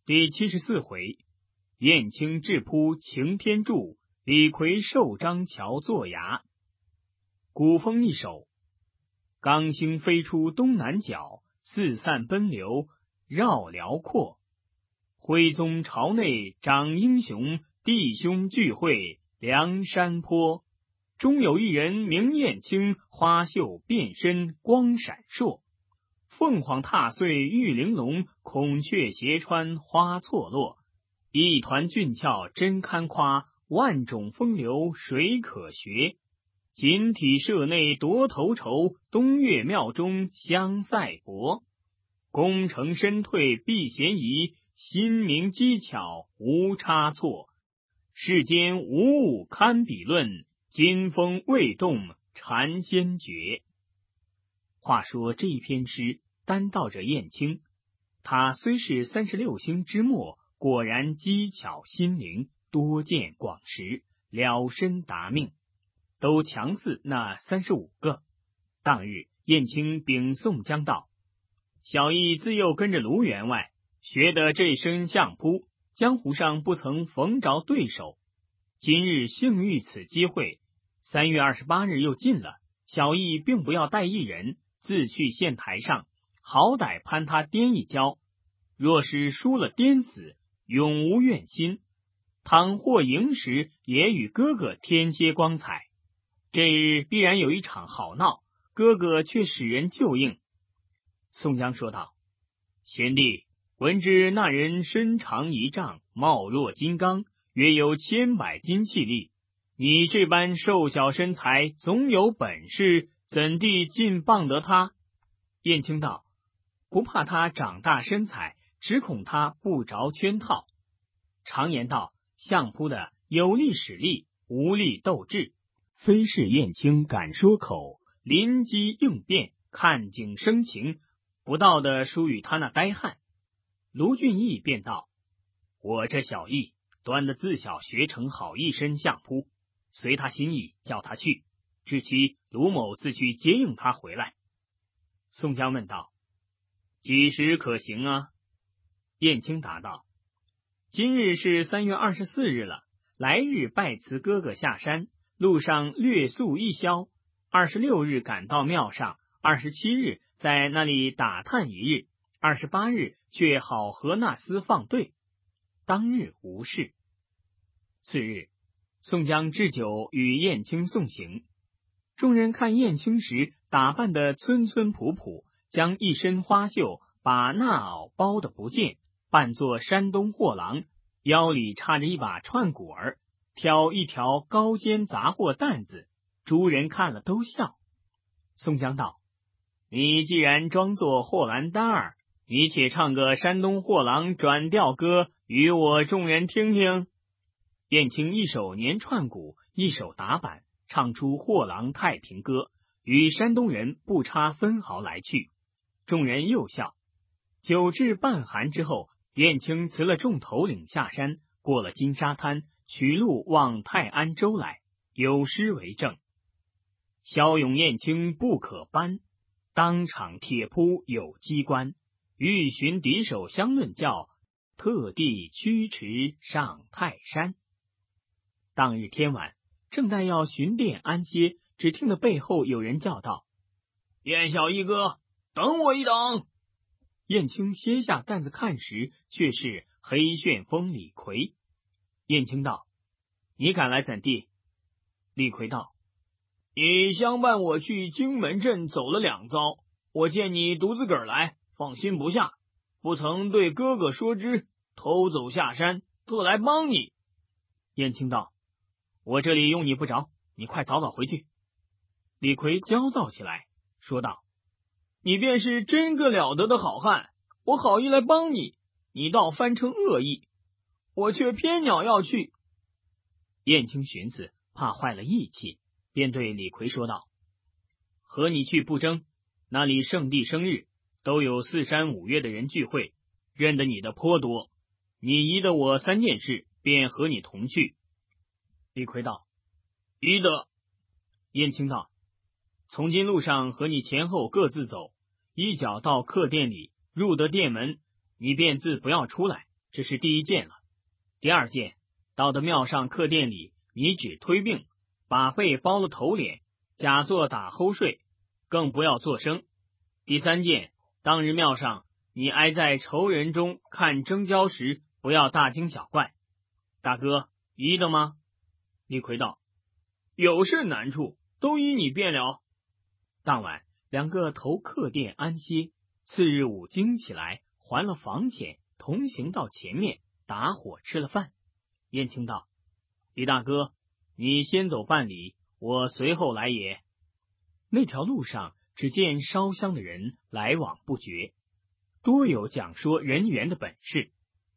第74回，燕青智扑擎天柱，李逵受张桥作崖。古风一首，刚星飞出东南角，四散奔流绕辽阔。徽宗朝内长英雄，弟兄聚会梁山坡。中有一人名燕青，花袖遍身光闪烁。凤凰踏碎玉玲珑，孔雀斜穿花错落。一团俊俏真堪夸，万种风流谁可学？锦体社内夺头筹，东岳庙中相赛博。功成身退避嫌疑，心明机巧无差错。世间无物堪比论，金风未动禅先觉。话说这一篇诗单道着燕青，他虽是36星之末，果然机巧心灵，多见广识，了身达命，都强似那35个。当日燕青禀宋江道：小义自幼跟着卢员外学的这身相扑，江湖上不曾逢着对手，今日幸遇此机会，3月28日又近了，小义并不要带一人，自去县台上，好歹攀他颠一跤，若是输了颠死，永无怨心，倘或赢时，也与哥哥添些光彩。这日必然有一场好闹，哥哥却使人救应。宋江说道：贤弟，闻知那人身长1丈，貌若金刚，约有100斤气力，你这般瘦小身材，总有本事，怎地尽傍得他？燕青道：不怕他长大身材，只恐他不着圈套。常言道，相扑的有力使力，无力斗智，非是燕青敢说口，临机应变，看景生情，不到的输与他那呆汉。卢俊义便道：我这小义端的自小学成好一身相扑，随他心意，叫他去，至期卢某自去接应他回来。宋江问道：几时可行啊？燕青答道：今日是3月24日了，来日拜辞哥哥下山，路上略宿一宵，26日赶到庙上，27日在那里打探一日，28日却好和那厮放队。当日无事。次日，宋江置酒与燕青送行。众人看燕青时，打扮得村村朴朴，将一身花袖把那袄包得不见，扮作山东货郎，腰里插着一把串鼓儿，挑一条高肩杂货担子，诸人看了都笑。宋江道：你既然装作货兰丹儿，你且唱个山东货郎转调歌与我众人听听。燕青一手捻串鼓，一手打板，唱出货郎太平歌，与山东人不差分毫来去。众人又笑。酒至半酣之后，燕青辞了众头领下山，过了金沙滩，取路往泰安州来，有诗为证：骁勇燕青不可扳，当场铁扑有机关，欲寻敌手相论教，特地驱驰上泰山。当日天晚，正待要寻店安歇，只听得背后有人叫道：燕小义哥，等我一等。燕青歇下担子看时，却是黑旋风李逵。燕青道：你赶来怎地？李逵道：你相伴我去荆门镇走了2遭，我见你独自个儿来，放心不下，不曾对哥哥说知，偷走下山，特来帮你。燕青道：我这里用你不着，你快早早回去。李逵焦躁起来，说道：你便是真个了得的好汉，我好意来帮你，你倒翻成恶意，我却偏鸟要去。燕青寻思，怕坏了义气，便对李逵说道：和你去不争，那里圣地生日，都有4山5岳的人聚会，认得你的颇多，你宜得我3件事，便和你同去。李逵道：宜得。燕青道：从今路上和你前后各自走，一脚到客店里，入得店门，你便自不要出来， 这是第一件了。第二件，到的庙上客店里，你只推病，把被包了头脸，假作打齁睡，更不要作声。第三件，当日庙上你挨在仇人中看征交时，不要大惊小怪。大哥，依的吗？李逵道：有甚难处，都依你便了。当晚两个投客店安歇，次日5更起来，还了房钱，同行到前面打火吃了饭。燕青道：李大哥，你先走半里，我随后来也。那条路上只见烧香的人来往不绝，多有讲说人缘的本事。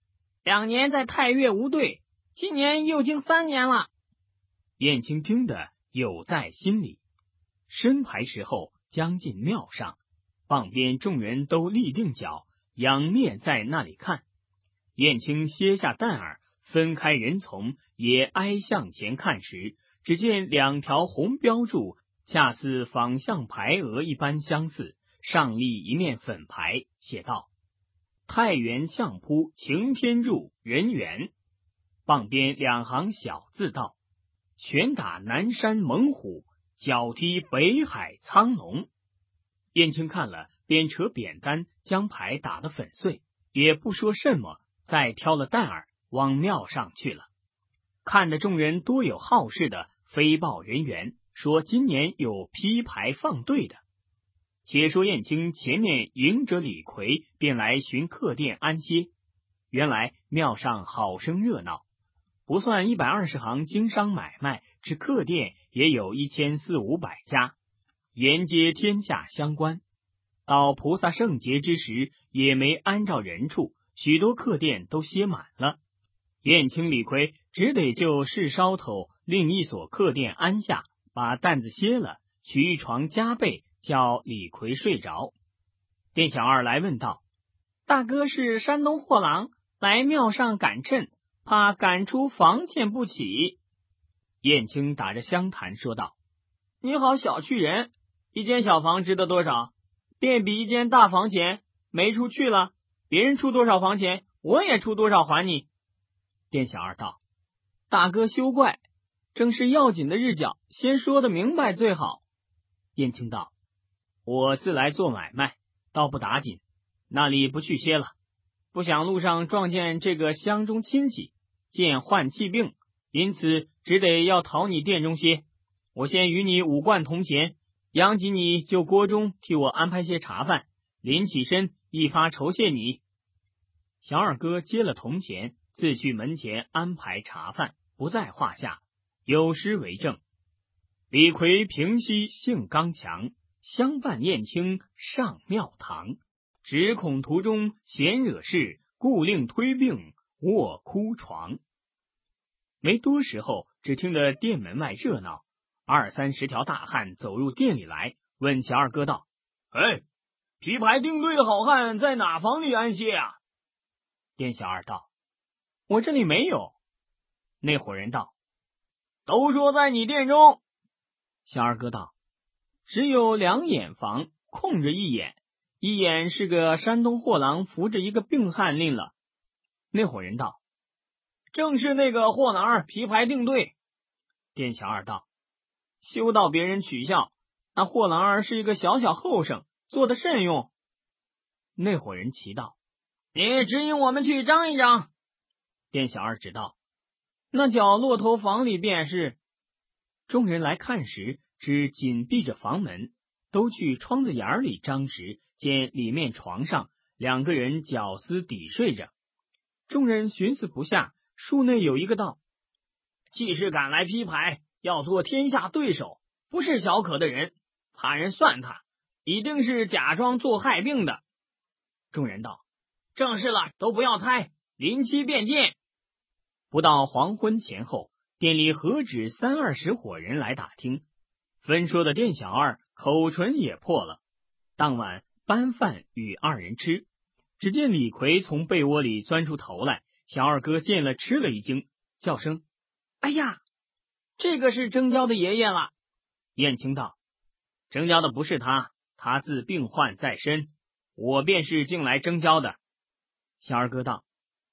2年在太岳无对，今年又经3年了。 燕青听得有在心里。申牌时候将近庙上，傍边众人都立定脚，仰面在那里看。燕青歇下担儿，分开人丛，也挨向前看时，只见2条红标柱，恰似仿像牌额一般相似，上立一面粉牌，写道：太原相扑擎天柱人缘。傍边2行小字道：拳打南山猛虎，脚踢北海苍龙。燕青看了，便扯扁担将牌打得粉碎，也不说什么，再挑了担儿往庙上去了。看得众人多有好事的飞报人员，说今年有批牌放对的。且说燕青前面迎着李逵，便来寻客店安歇。原来庙上好生热闹，不算120行经商买卖，至客店也有1400-500家，沿接天下相关。到菩萨圣节之时，也没安照人处，许多客店都歇满了。燕青、李逵只得就市梢头另一所客店安下，把担子歇了，取一床加被，叫李逵睡着。店小二来问道： 大哥是山东货郎，来庙上赶趁，怕赶出房钱不起。 燕青打着香坛说道： 你好小觑人，一间小房值得多少？便比一间大房钱，没出去了，别人出多少房钱，我也出多少还你。 店小二道： 大哥休怪，正是要紧的日角，先说得明白最好。 燕青道：我自来做买卖，倒不打紧，那里不去歇了。 不想路上撞见这个乡中亲戚，见患气病，因此只得要讨你店中歇。我先与你5贯铜钱，央及你就锅中替我安排些茶饭，临起身一发酬谢你。 小二哥接了铜钱，自去门前安排茶饭，不在话下。有诗为证：李逵平息性刚强，相伴燕青上庙堂。只恐途中闲惹事，故令推病卧枯床。没多时候，只听得店门外热闹，20-30条大汉走入店里来，问小二哥道： 批牌定对的好汉在哪房里安歇啊？ 店小二道：我这里没有。那伙人道： 都说在你店中。 小二哥道： 只有2眼房空着1眼，1眼是个山东货郎扶着一个病汉令了。 那伙人道： 正是那个货郎批牌定对。 店小二道： 休到别人取笑，那货郎是一个小小后生，做得甚用。 那伙人齐道： 你指引我们去张一张。 店小二指道： 那角落头房里便是。 众人来看时，只紧闭着房门，都去窗子眼里张时，见里面床上2个人绞丝抵睡着。众人寻思不下，树内有一个道： 既是赶来批牌，要做天下对手，不是小可的人，怕人算他，一定是假装做害病的。 众人道： 正是了，都不要猜，临期便见。 不到黄昏前后，店里何止30-20伙人来打听，分说的店小二口唇也破了。当晚搬饭与2人吃，只见李逵从被窝里钻出头来，小二哥见了吃了一惊，叫声： 哎呀，这个是征交的爷爷了。 燕青道：征交的不是他，他自病患在身，我便是进来征交的。小二哥道：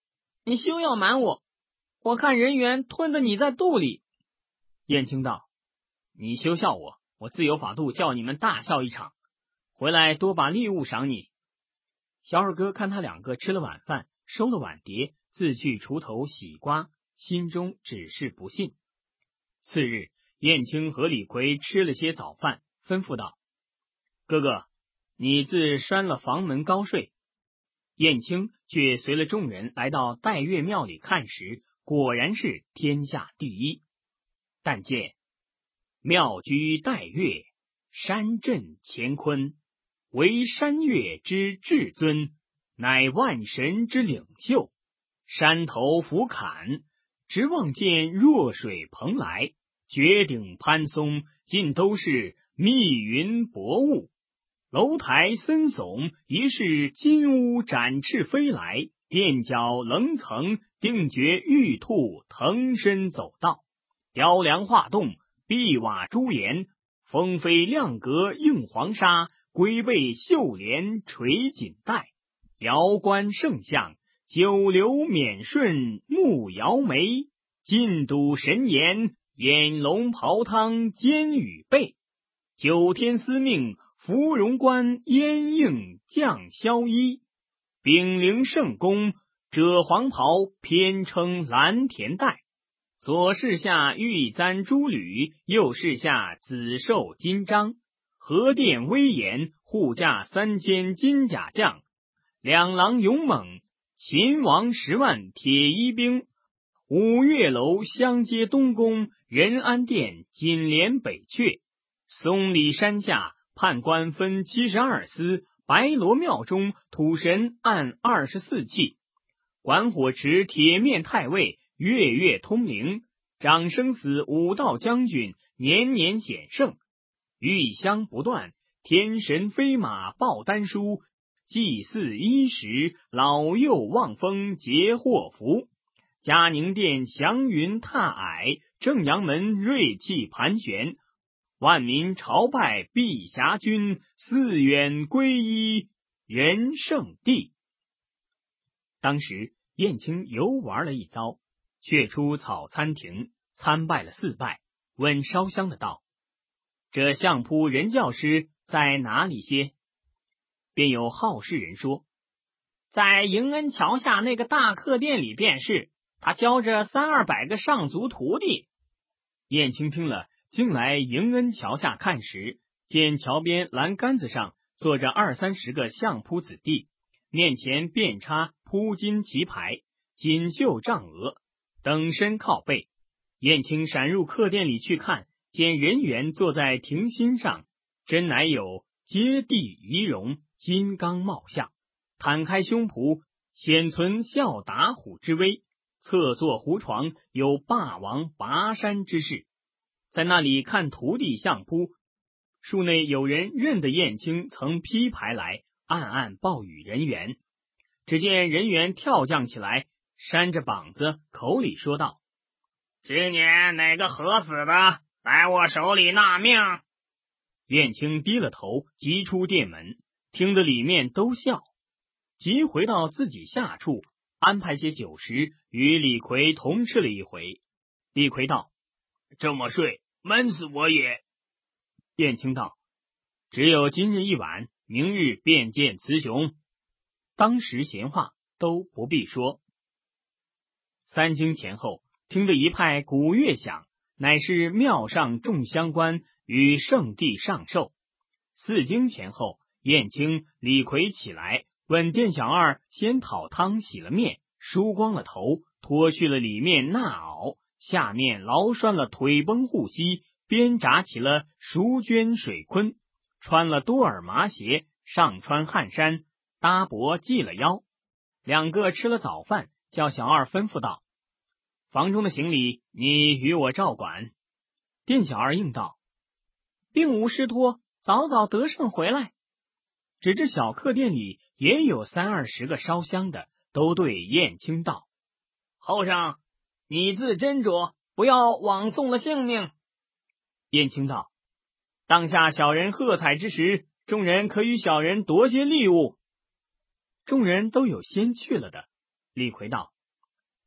你休要瞒我，我看人猿吞得你在肚里。 燕青道：你休笑我，我自有法度叫你们大笑一场，回来多把礼物赏你。小二哥看他两个吃了晚饭，收了碗碟，自去锄头洗瓜，心中只是不信。次日，燕青和李逵吃了些早饭，吩咐道：哥哥，你自拴了房门高睡。燕青却随了众人来到岱岳庙里看时，果然是天下第一。但见庙居岱岳，山镇乾坤，为山岳之至尊，乃万神之领袖。山头俯瞰，直望见弱水蓬莱，绝顶攀松，尽都是密云薄雾。楼台森耸，疑是金乌展翅飞来，垫脚棱层，定觉玉兔腾身走道。雕梁画栋，碧瓦朱檐，风飞亮阁映黄沙，龟背绣帘垂锦带。瑶冠圣相，九流免顺目摇眉，进笃神颜，眼龙袍汤肩羽背。九天司命，芙蓉冠烟映降霄衣，丙灵圣宫，赭黄袍偏称蓝田带。左侍下玉簪珠履，右侍下紫绶金章。河殿威严，护驾3000金甲将。两郎勇猛，秦王10万铁衣兵。五岳楼相接东宫，仁安殿紧连北阙。松里山下，判官分72司，白罗庙中土神按24器。管火池铁面太尉，月月通灵。长生死5道将军，年年显圣。玉香不断，天神飞马报丹书。祭祀衣食，老幼望风结祸福。嘉宁殿祥云踏霭，正阳门瑞气盘旋。万民朝拜碧霞君，寺远皈依仁圣地。当时燕青游玩了一遭，却出草餐亭，参拜了4拜，问烧香的道：这相扑人教师在哪里些？便有好事人说：在迎恩桥下那个大客店里便是，他教着300-200个上族徒弟。燕青听了，竟来迎恩桥下看时，见桥边栏杆子上坐着20-30个相扑子弟，面前遍插铺金旗牌，锦绣帐额，等身靠背。燕青闪入客店里去看，见人猿坐在亭心上，真乃有接地仪容，金刚貌相，摊开胸脯，显存笑打虎之威。侧坐胡床，有霸王拔山之势。在那里看徒弟相扑，树内有人认得燕青曾批牌来，暗暗报与人猿。只见人猿跳将起来，扇着膀子，口里说道：今年哪个合死的，来我手里纳命。燕青低了头，急出殿门，听得里面都笑，即回到自己下处，安排些酒食，与李逵同吃了一回。李逵道：这么睡，闷死我也。燕青道：只有今日一晚，明日便见雌雄。当时闲话都不必说。3更前后，听得一派鼓乐响，乃是庙上众香官与圣地上寿。4更前后，燕青、李逵起来，问店小二先讨汤洗了面，梳光了头，脱去了里面纳袄，下面牢拴了腿绷护膝，边扎起了熟绢水坤，穿了多尔麻鞋，上穿汗衫，搭脖系了腰。2个吃了早饭，叫小二吩咐道：房中的行李你与我照管。店小二应道：并无失托，早早得胜回来。指着小客店里也有30-20个烧香的，都对燕青道：后生，你自斟酌，不要枉送了性命。燕青道：当下小人喝彩之时，众人可与小人夺些礼物。众人都有先去了的。李逵道：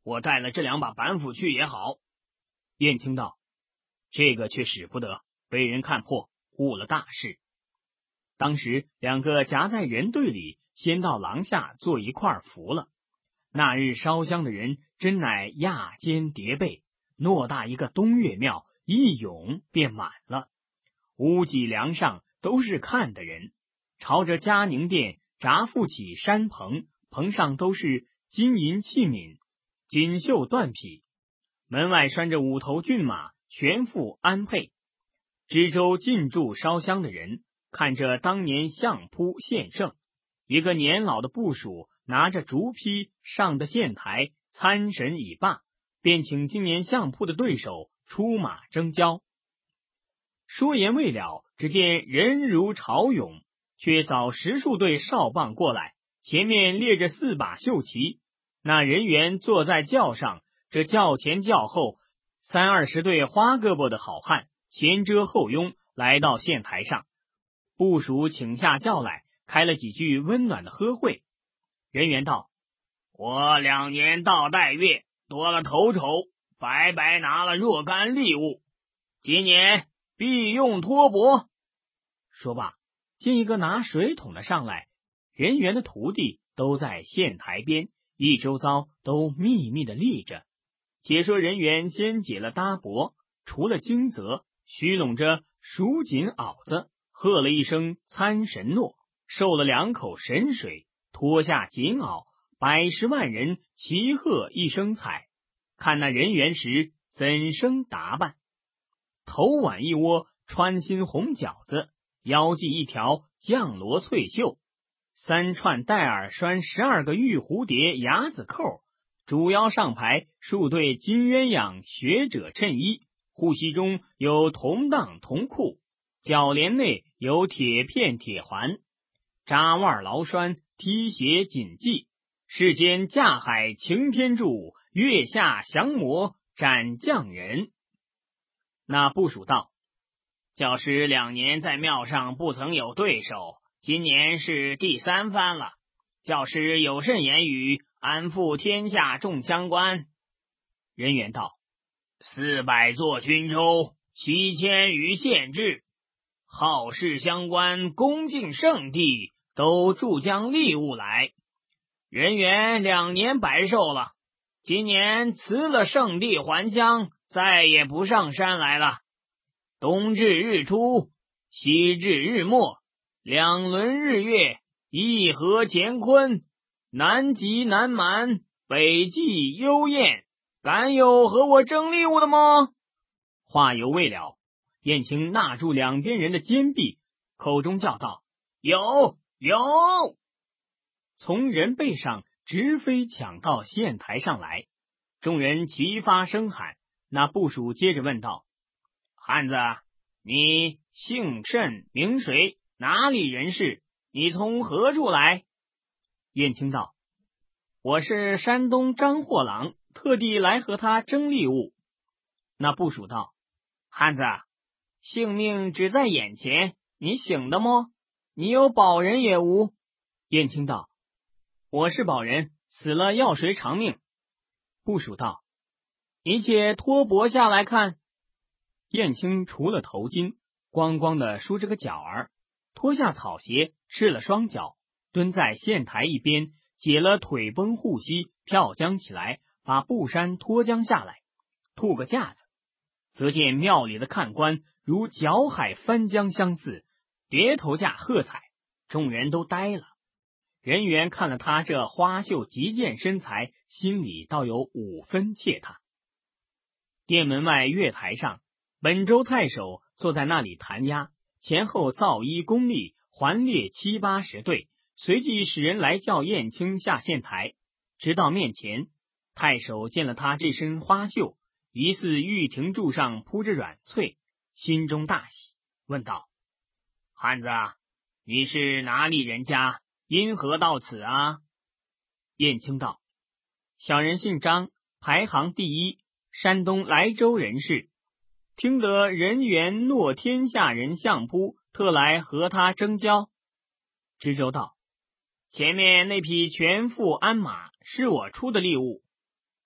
我带了这2把板斧去也好。 燕青道：这个却使不得，被人看破，误了大事。当时2个夹在人队里，先到廊下坐一块服了。那日烧香的人真乃亚间叠背，偌大一个东岳庙，一涌便满了。屋脊梁上都是看的人，朝着嘉宁殿闸覆起山棚，棚上都是金银器皿、锦绣缎匹，门外拴着5头骏马，全副安配。知州进驻烧香的人看着当年相扑献圣，一个年老的部属拿着竹坯上的县台参审已罢，便请今年相扑的对手出马征交。说言未了，只见人如潮涌，却早10数队哨棒过来，前面列着4把绣旗，那人员坐在轿上，这轿前轿后30-20对花胳膊的好汉前遮后拥来到县台上，部属请下轿来，开了几句温暖的喝会。人员道：我2年到待月，多了头筹，白白拿了若干利物，今年必用托钵。说罢，见一个拿水桶的上来，人员的徒弟都在县台边，一周遭都密密的立着。且说人员先解了搭帛，除了荆泽，虚拢着蜀锦袄子，喝了一声参神诺，受了2口神水，脱下锦袄，100-10万人齐喝一声彩。看那人员时怎生打扮？头挽一窝穿心红饺子，腰系一条绛罗翠袖，3串带耳拴12个玉蝴蝶牙子扣，主腰上排数对金鸳鸯学者衬衣，护膝中有铜裆铜裤，脚连内有铁片铁环，扎腕牢栓，踢鞋谨记。世间架海擎天柱，月下降魔斩将人。那部属道：教师2年在庙上不曾有对手，今年是第3番了。教师有甚言语，安抚天下众乡官？人员道：400座军州，7000余县治，好事乡官恭敬圣地，都助将利物来。人员2年白寿了，今年辞了圣地还乡，再也不上山来了。冬至日出，西至日没，2轮日月，一河乾坤，南极南蛮，北冀幽燕，敢有和我争利物的吗？话犹未了，燕青纳住2边人的肩臂，口中叫道：有有！从人背上直飞抢到县台上来，众人齐发声喊。那部属接着问道：汉子，你姓甚名谁？哪里人士？你从何处来？燕青道：我是山东张货郎，特地来和他争利物。那部属道：汉子，性命只在眼前，你醒的么？你有保人也无？燕青道：我是保人，死了要谁偿命？部属道：你且脱帛下来看。燕青除了头巾，光光的梳着个角儿，脱下草鞋，赤了双脚，蹲在县台一边，解了腿绷护膝，跳将起来，把布衫脱将下来，吐个架子，则见庙里的看官如搅海翻江相似，叠头架喝彩，众人都呆了。人员看了他这花绣极健身材，心里倒有5分怯他。殿门外月台上，本州太守坐在那里弹压，前后造衣弓立，环列70-80队，随即使人来叫燕青下县台。直到面前，太守见了他这身花绣，疑似玉亭柱上铺着软翠，心中大喜，问道：汉子，你是哪里人家？因何到此啊？燕青道：小人姓张，排行第1，山东莱州人士，听得人缘诺天下人相扑，特来和他争交。知州道：前面那匹全副鞍马是我出的利物。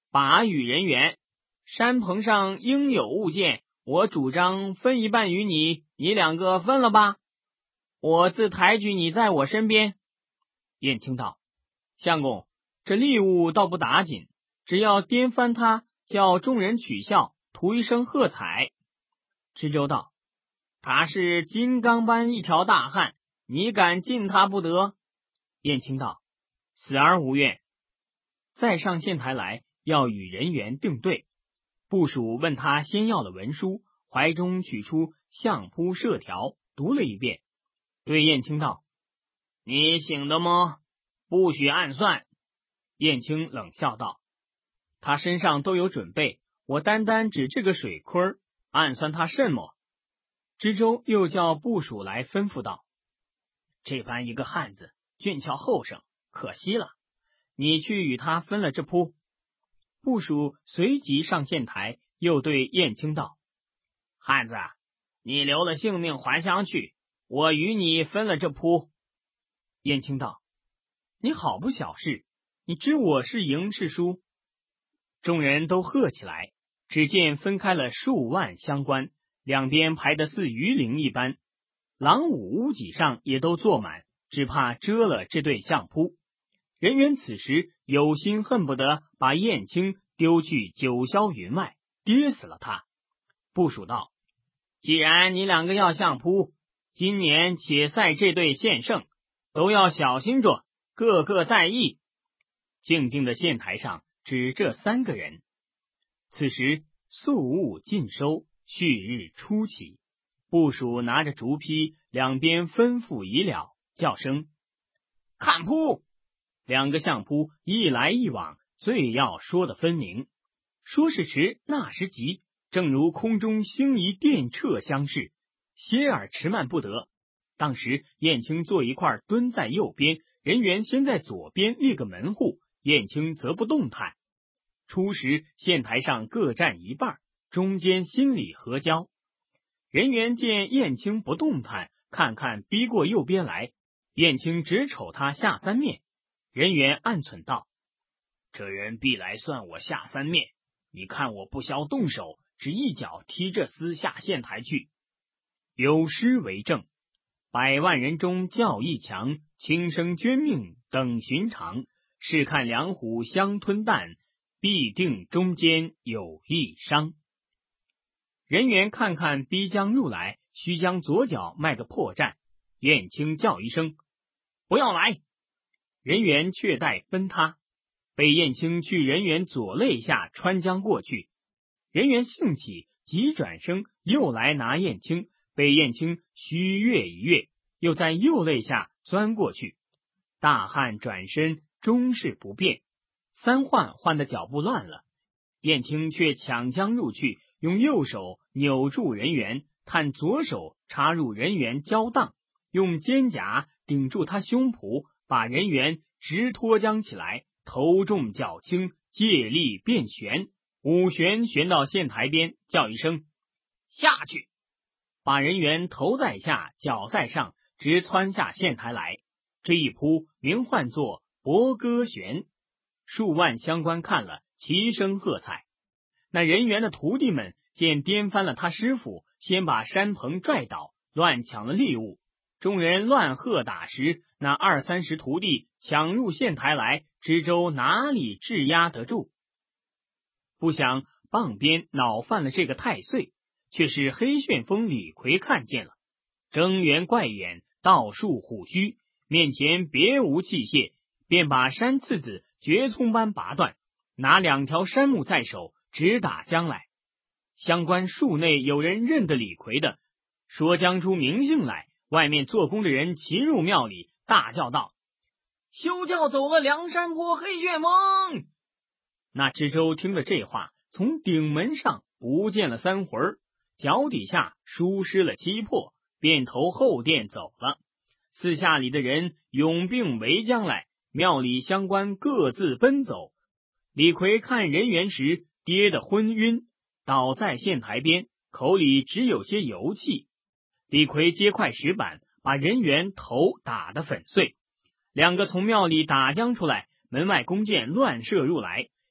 把与人猿，山棚上应有物件，我主张分一半与你，你两个分了吧。我自抬举你在我身边。燕青道：相公，这利物倒不打紧，只要颠翻他，叫众人取笑，图一声喝彩。知州道：他是金刚般一条大汉，你敢进他不得？燕青道：死而无怨。再上县台来，要与人猿定对。部属问他先要了文书，怀中取出相扑射条，读了一遍，对燕青道：你醒的么？不许暗算。燕青冷笑道：他身上都有准备，我单单指这个水坤，暗算他甚么？知州又叫部属来吩咐道：这般一个汉子，俊俏后生，可惜了，你去与他分了这铺。部属随即上县台，又对燕青道：汉子，你留了性命还乡去，我与你分了这铺。燕青道：你好不小事，你知我是赢是输？众人都喝起来，只见分开了数万乡官，两边排得似鱼鳞一般，廊屋屋脊上也都坐满，只怕遮了这对相扑。人猿此时有心恨不得把燕青丢去九霄云外，跌死了他。部属道：既然你两个要相扑，今年且赛这对献胜，都要小心着，个个在意。静静的县台上只这三个人。此时宿务尽收，旭日初起，部属拿着竹坯，两边吩咐已了，叫声看扑。两个相扑一来一往，最要说得分明。说时迟，那时急，正如空中星移电掣相似，歇而迟慢不得。当时燕青坐一块蹲在右边，人猿先在左边立个门户，燕青则不动弹。初时县台上各站一半，中间心里合交。人猿见燕青不动弹，看看逼过右边来，燕青只瞅他下三面。人猿暗忖道：这人必来算我下三面，你看我不消动手，只一脚踢这厮下县台去。有诗为证：百万人中较一强，轻生捐命等寻常。试看两虎相吞啖，必定中间有一伤。人猿看看逼将入来，须将左脚迈个破绽。燕青叫一声：不要来！人猿却待分他，被燕青去人猿左肋下穿将过去。人猿兴起，急转身又来拿燕青，被燕青虚跃一跃，又在右肋下钻过去。大汉转身终是不变，三换的脚步乱了。燕青却抢将入去，用右手扭住人猿，探左手插入人猿交裆，用肩胛顶住他胸脯，把人猿直拖将起来，头重脚轻，借力变旋，五旋旋到县台边，叫一声下去，把人猿头在下，脚在上，直窜下县台来。这一扑名唤作博歌旋。数万乡官看了，齐声喝彩。那人猿的徒弟们见颠翻了他师傅，先把山棚拽倒，乱抢了利物。众人乱喝打时，那20-30徒弟抢入县台来，知州哪里质押得住？不想傍边恼犯了这个太岁，却是黑旋风李逵看见了，睁圆怪眼，倒竖虎须，面前别无器械，便把山刺子绝葱般拔断，拿2条山木在手，直打将来。乡官数内有人认得李逵的，说将出名姓来。外面做工的人齐入庙里，大叫道：休叫走了梁山坡黑旋风！那知州听了这话，从顶门上不见了3魂，脚底下疏失了7魄，便投后殿走了。四下里的人拥并围将来，庙里乡官各自奔走。李逵看人猿时，跌得昏晕，倒在县台边，口里只有些油气。李逵接块石板，把人猿头打得粉碎。2个从庙里打将出来，门外弓箭乱射入来，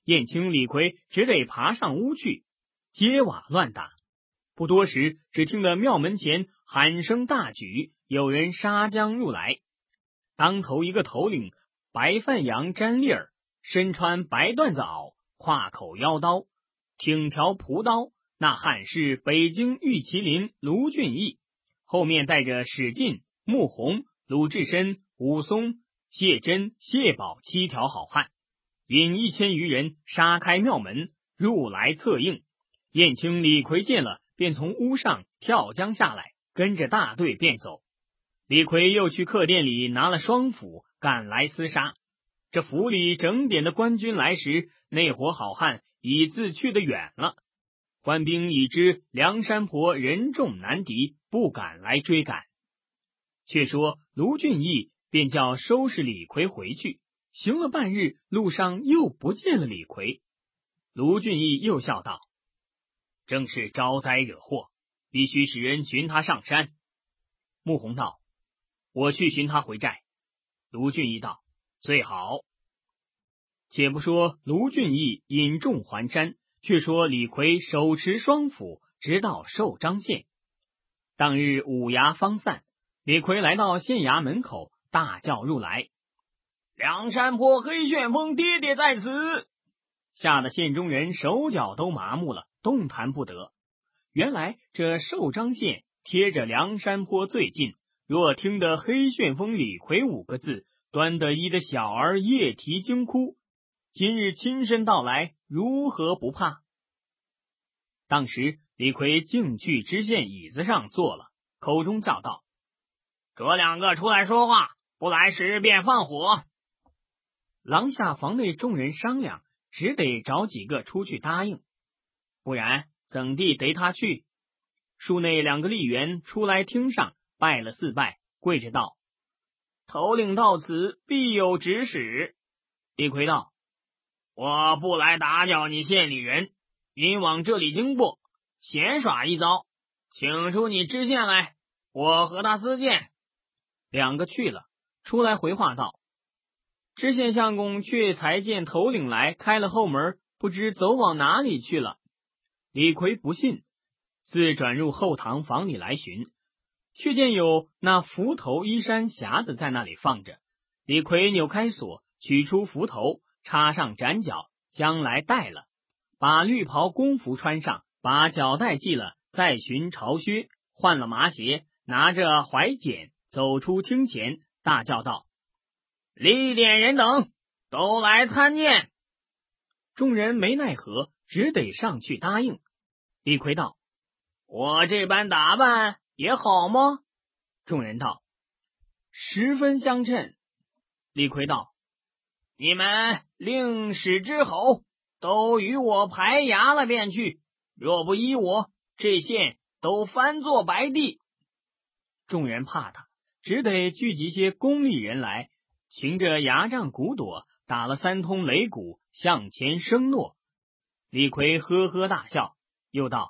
燕青、李逵只得爬上屋去，揭瓦乱打。不多时，只听得庙门前喊声大举，有人杀将入来。当头一个头领，白范阳沾笠儿，身穿白缎子袄，挎口腰刀，挺条朴刀，那汉是北京玉麒麟卢俊义，后面带着史进、穆弘、鲁智深、武松、谢真、谢宝7条好汉，引1000余人杀开庙门，入来策应。燕青、李逵见了，便从屋上跳江下来，跟着大队便走。李逵又去客店里拿了双斧，赶来厮杀。这府里整点的官军来时，那伙好汉已自去得远了。官兵已知梁山泊人众难敌，不敢来追赶。却说卢俊义便叫收拾李逵回去，行了半日，路上又不见了李逵。卢俊义又笑道：正是招灾惹祸，必须使人寻他上山。穆弘道：我去寻他回寨。卢俊义道：最好。且不说卢俊义引众还山，却说李逵手持双斧，直到寿张县。当日午衙方散，李逵来到县衙门口，大叫入来：梁山泊黑旋风爹爹在此！吓得县中人手脚都麻木了，动弹不得。原来这寿张县贴着梁山坡最近，若听得黑旋风李逵5个字，端得一的小儿夜啼惊哭。今日亲身到来，如何不怕？当时李逵径去知县椅子上坐了，口中叫道：这2个出来说话，不来时便放火。廊下房内众人商量，只得找几个出去答应，不然怎地得他去？署内2个吏员出来厅上拜了4拜，跪着道：头领到此，必有指使。李逵道：我不来打搅你县里人，因往这里经过，闲耍一遭，请出你知县来，我和他私见。2个去了，出来回话道：知县相公却才见头领来，开了后门，不知走往哪里去了。李逵不信，自转入后堂房里来寻，却见有那斧头衣衫匣子在那里放着。李逵扭开锁，取出斧头，插上斩脚，将来带了，把绿袍工服穿上，把脚带系了，再寻朝靴，换了麻鞋，拿着怀锏走出厅前，大叫道：吏点人等都来参见。众人没奈何，只得上去答应。李逵道：我这般打扮也好吗？众人道：十分相称。李逵道：你们令史之侯都与我排衙了便去，若不依我，这县都翻作白地。众人怕他，只得聚集些公吏人来，擎着牙杖鼓朵，打了3通擂鼓，向前声诺。李逵呵呵大笑，又道：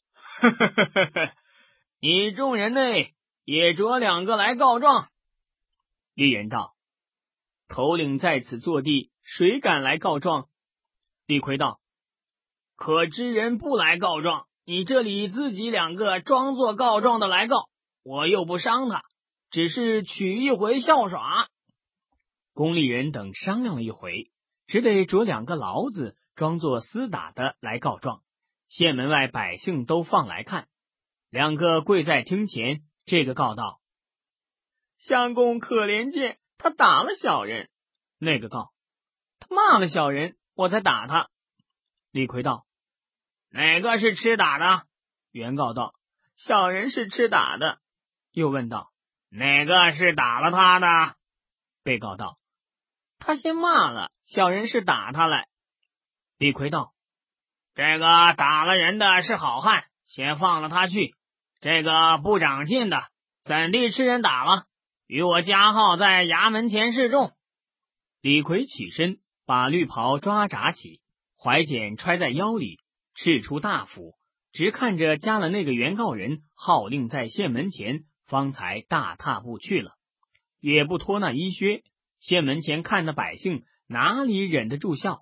你众人内也着2个来告状。吏人道：头领在此坐地，谁敢来告状？李逵道：可知人不来告状，你这里自己2个装作告状的来告，我又不伤他，只是取一回笑耍。公吏人等商量了一回，只得着2个牢子，装作厮打的来告状。县门外百姓都放来看，2个跪在厅前，这个告道：相公可怜见，他打了小人。那个告：他骂了小人，我才打他。李逵道：哪个是吃打的？原告道：小人是吃打的。又问道：哪个是打了他的？被告道：他先骂了，小人是打他来。李逵道：这个打了人的是好汉，先放了他去。这个不长进的，怎地吃人打了？与我加号在衙门前示众。李逵起身，把绿袍抓扎起，怀锏揣在腰里，赤出大斧，直看着加了那个原告人号令在县门前，方才大踏步去了，也不脱那衣靴。县门前看的百姓哪里忍得住笑，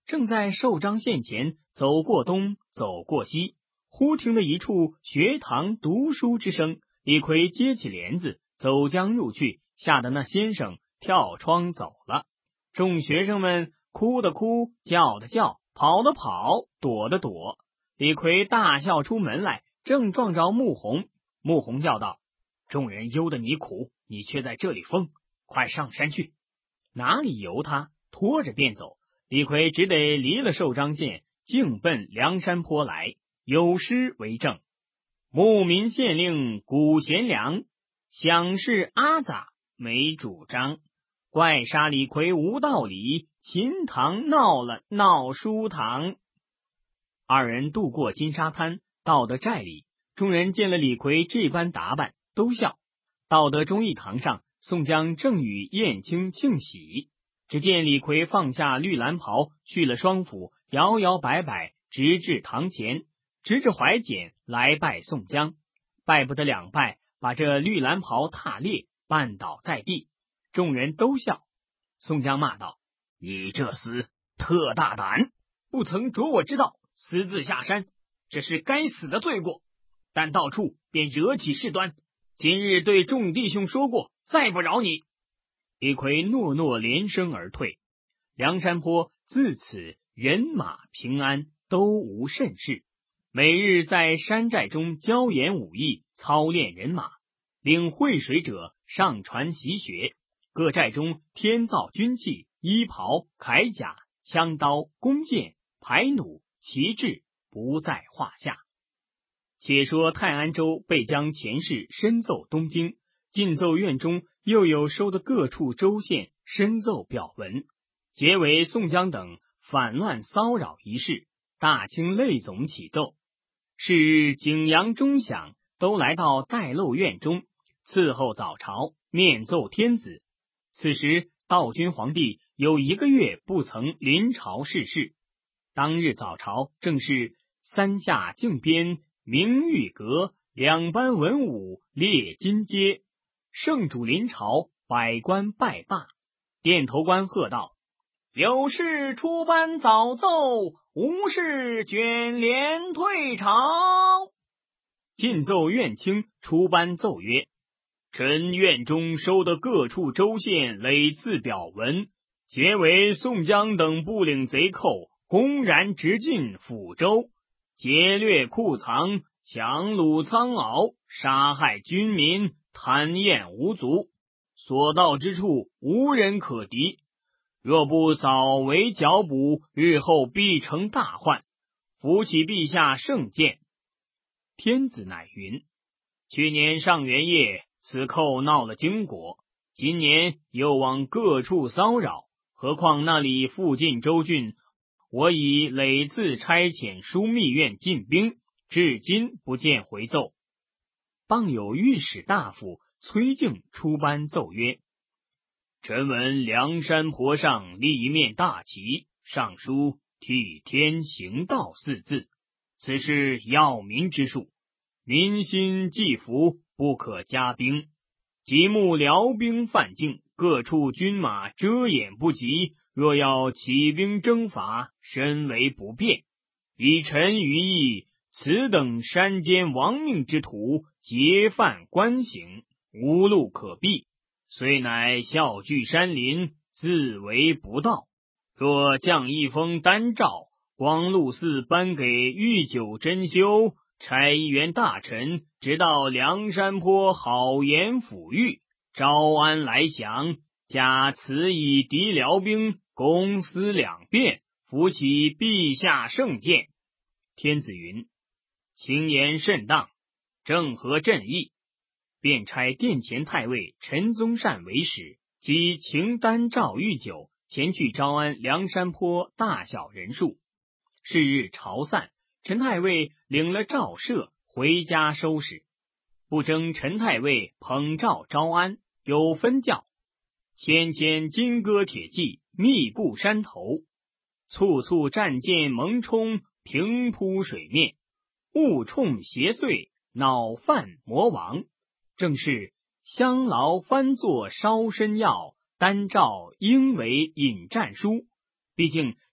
正在寿张县前走过东走过西，忽听得一处学堂读书之声，李逵接起帘子，走将入去，吓得那先生跳窗走了。众学生们哭的哭，叫的叫，跑的跑，躲的躲。李逵大笑出门来，正撞着穆弘。穆弘叫道：众人忧得你苦，你却在这里疯，快上山去。哪里由他，拖着便走。李逵只得离了寿张县，径奔梁山坡来。有诗为证：牧民县令古贤良，想是阿杂没主张。怪杀李逵无道理，秦堂闹了闹书堂。二人渡过金沙滩，到得寨里，众人见了李逵这般打扮，都笑。到得忠义堂上，宋江正与燕青庆喜，只见李逵放下绿蓝袍，去了双斧，摇摇摆摆直至堂前，执着怀简来拜宋江。拜不得两拜，把这绿蓝袍踏裂，绊倒在地。众人都笑。宋江骂道：你这厮特大胆，不曾着我之道，私自下山，这是该死的罪过。但到处便惹起事端，今日对众弟兄说过，再不饶你。李逵诺诺连声而退。梁山坡自此人马平安，都无甚事。每日在山寨中教演武艺，操练人马，领会水者上传习学。各寨中添造军器、衣袍、铠甲、枪刀、弓箭、牌弩、旗帜，不在话下。且说泰安州被将前事申奏东京，进奏院中又有收的各处州县申奏表文，皆为宋江等反乱骚扰一事，大清类总起奏。是日景阳钟响，都来到待漏院中，伺候早朝，面奏天子。此时道君皇帝有1个月不曾临朝视事。当日早朝正是三下靖边，明玉阁，两班文武列金阶，圣主临朝，百官拜罢。殿头官喝道：有事出班早奏，无事卷帘退朝。进奏院卿出班奏曰：臣院中收的各处州县累次表文，皆为宋江等不领贼寇，公然直进抚州，劫掠库藏，强掳苍廒，杀害军民，贪厌无足，所到之处无人可敌。若不早为剿捕，日后必成大患，扶起陛下圣鉴。天子乃云：去年上元夜，此寇闹了经国，今年又往各处骚扰，何况那里附近州郡，我已累次差遣枢密院进兵，至今不见回奏。傍有御史大夫崔敬出班奏曰：臣闻梁山坡上立一面大旗，上书替天行道4字，此是要民之术，民心既服，不可加兵。即目辽兵犯境，各处军马遮掩不及，若要起兵征伐，深为不便。以臣愚意，此等山间亡命之徒，劫犯官刑，无路可避，虽乃笑聚山林，自为不道。若降一封单诏，光禄寺颁给御酒珍馐，差一员大臣直到梁山坡好言抚育，招安来降，加此以敌辽兵，公私两便，扶起陛下圣鉴。天子云：卿言甚当，正合朕意。便差殿前太尉陈宗善为使，即擎单诏御酒，前去招安梁山坡大小人数。是日朝散，陈太尉领了诏赦，回家收拾。不争陈太尉捧诏招安，有分教：千千金戈铁骑，密布山头；簇簇战舰蒙冲，平铺水面；误冲邪祟，恼犯魔王。正是香劳翻作烧身药，单诏应为引战书。毕竟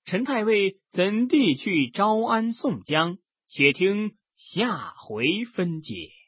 陈太尉怎地去招安宋江？且听下回分解。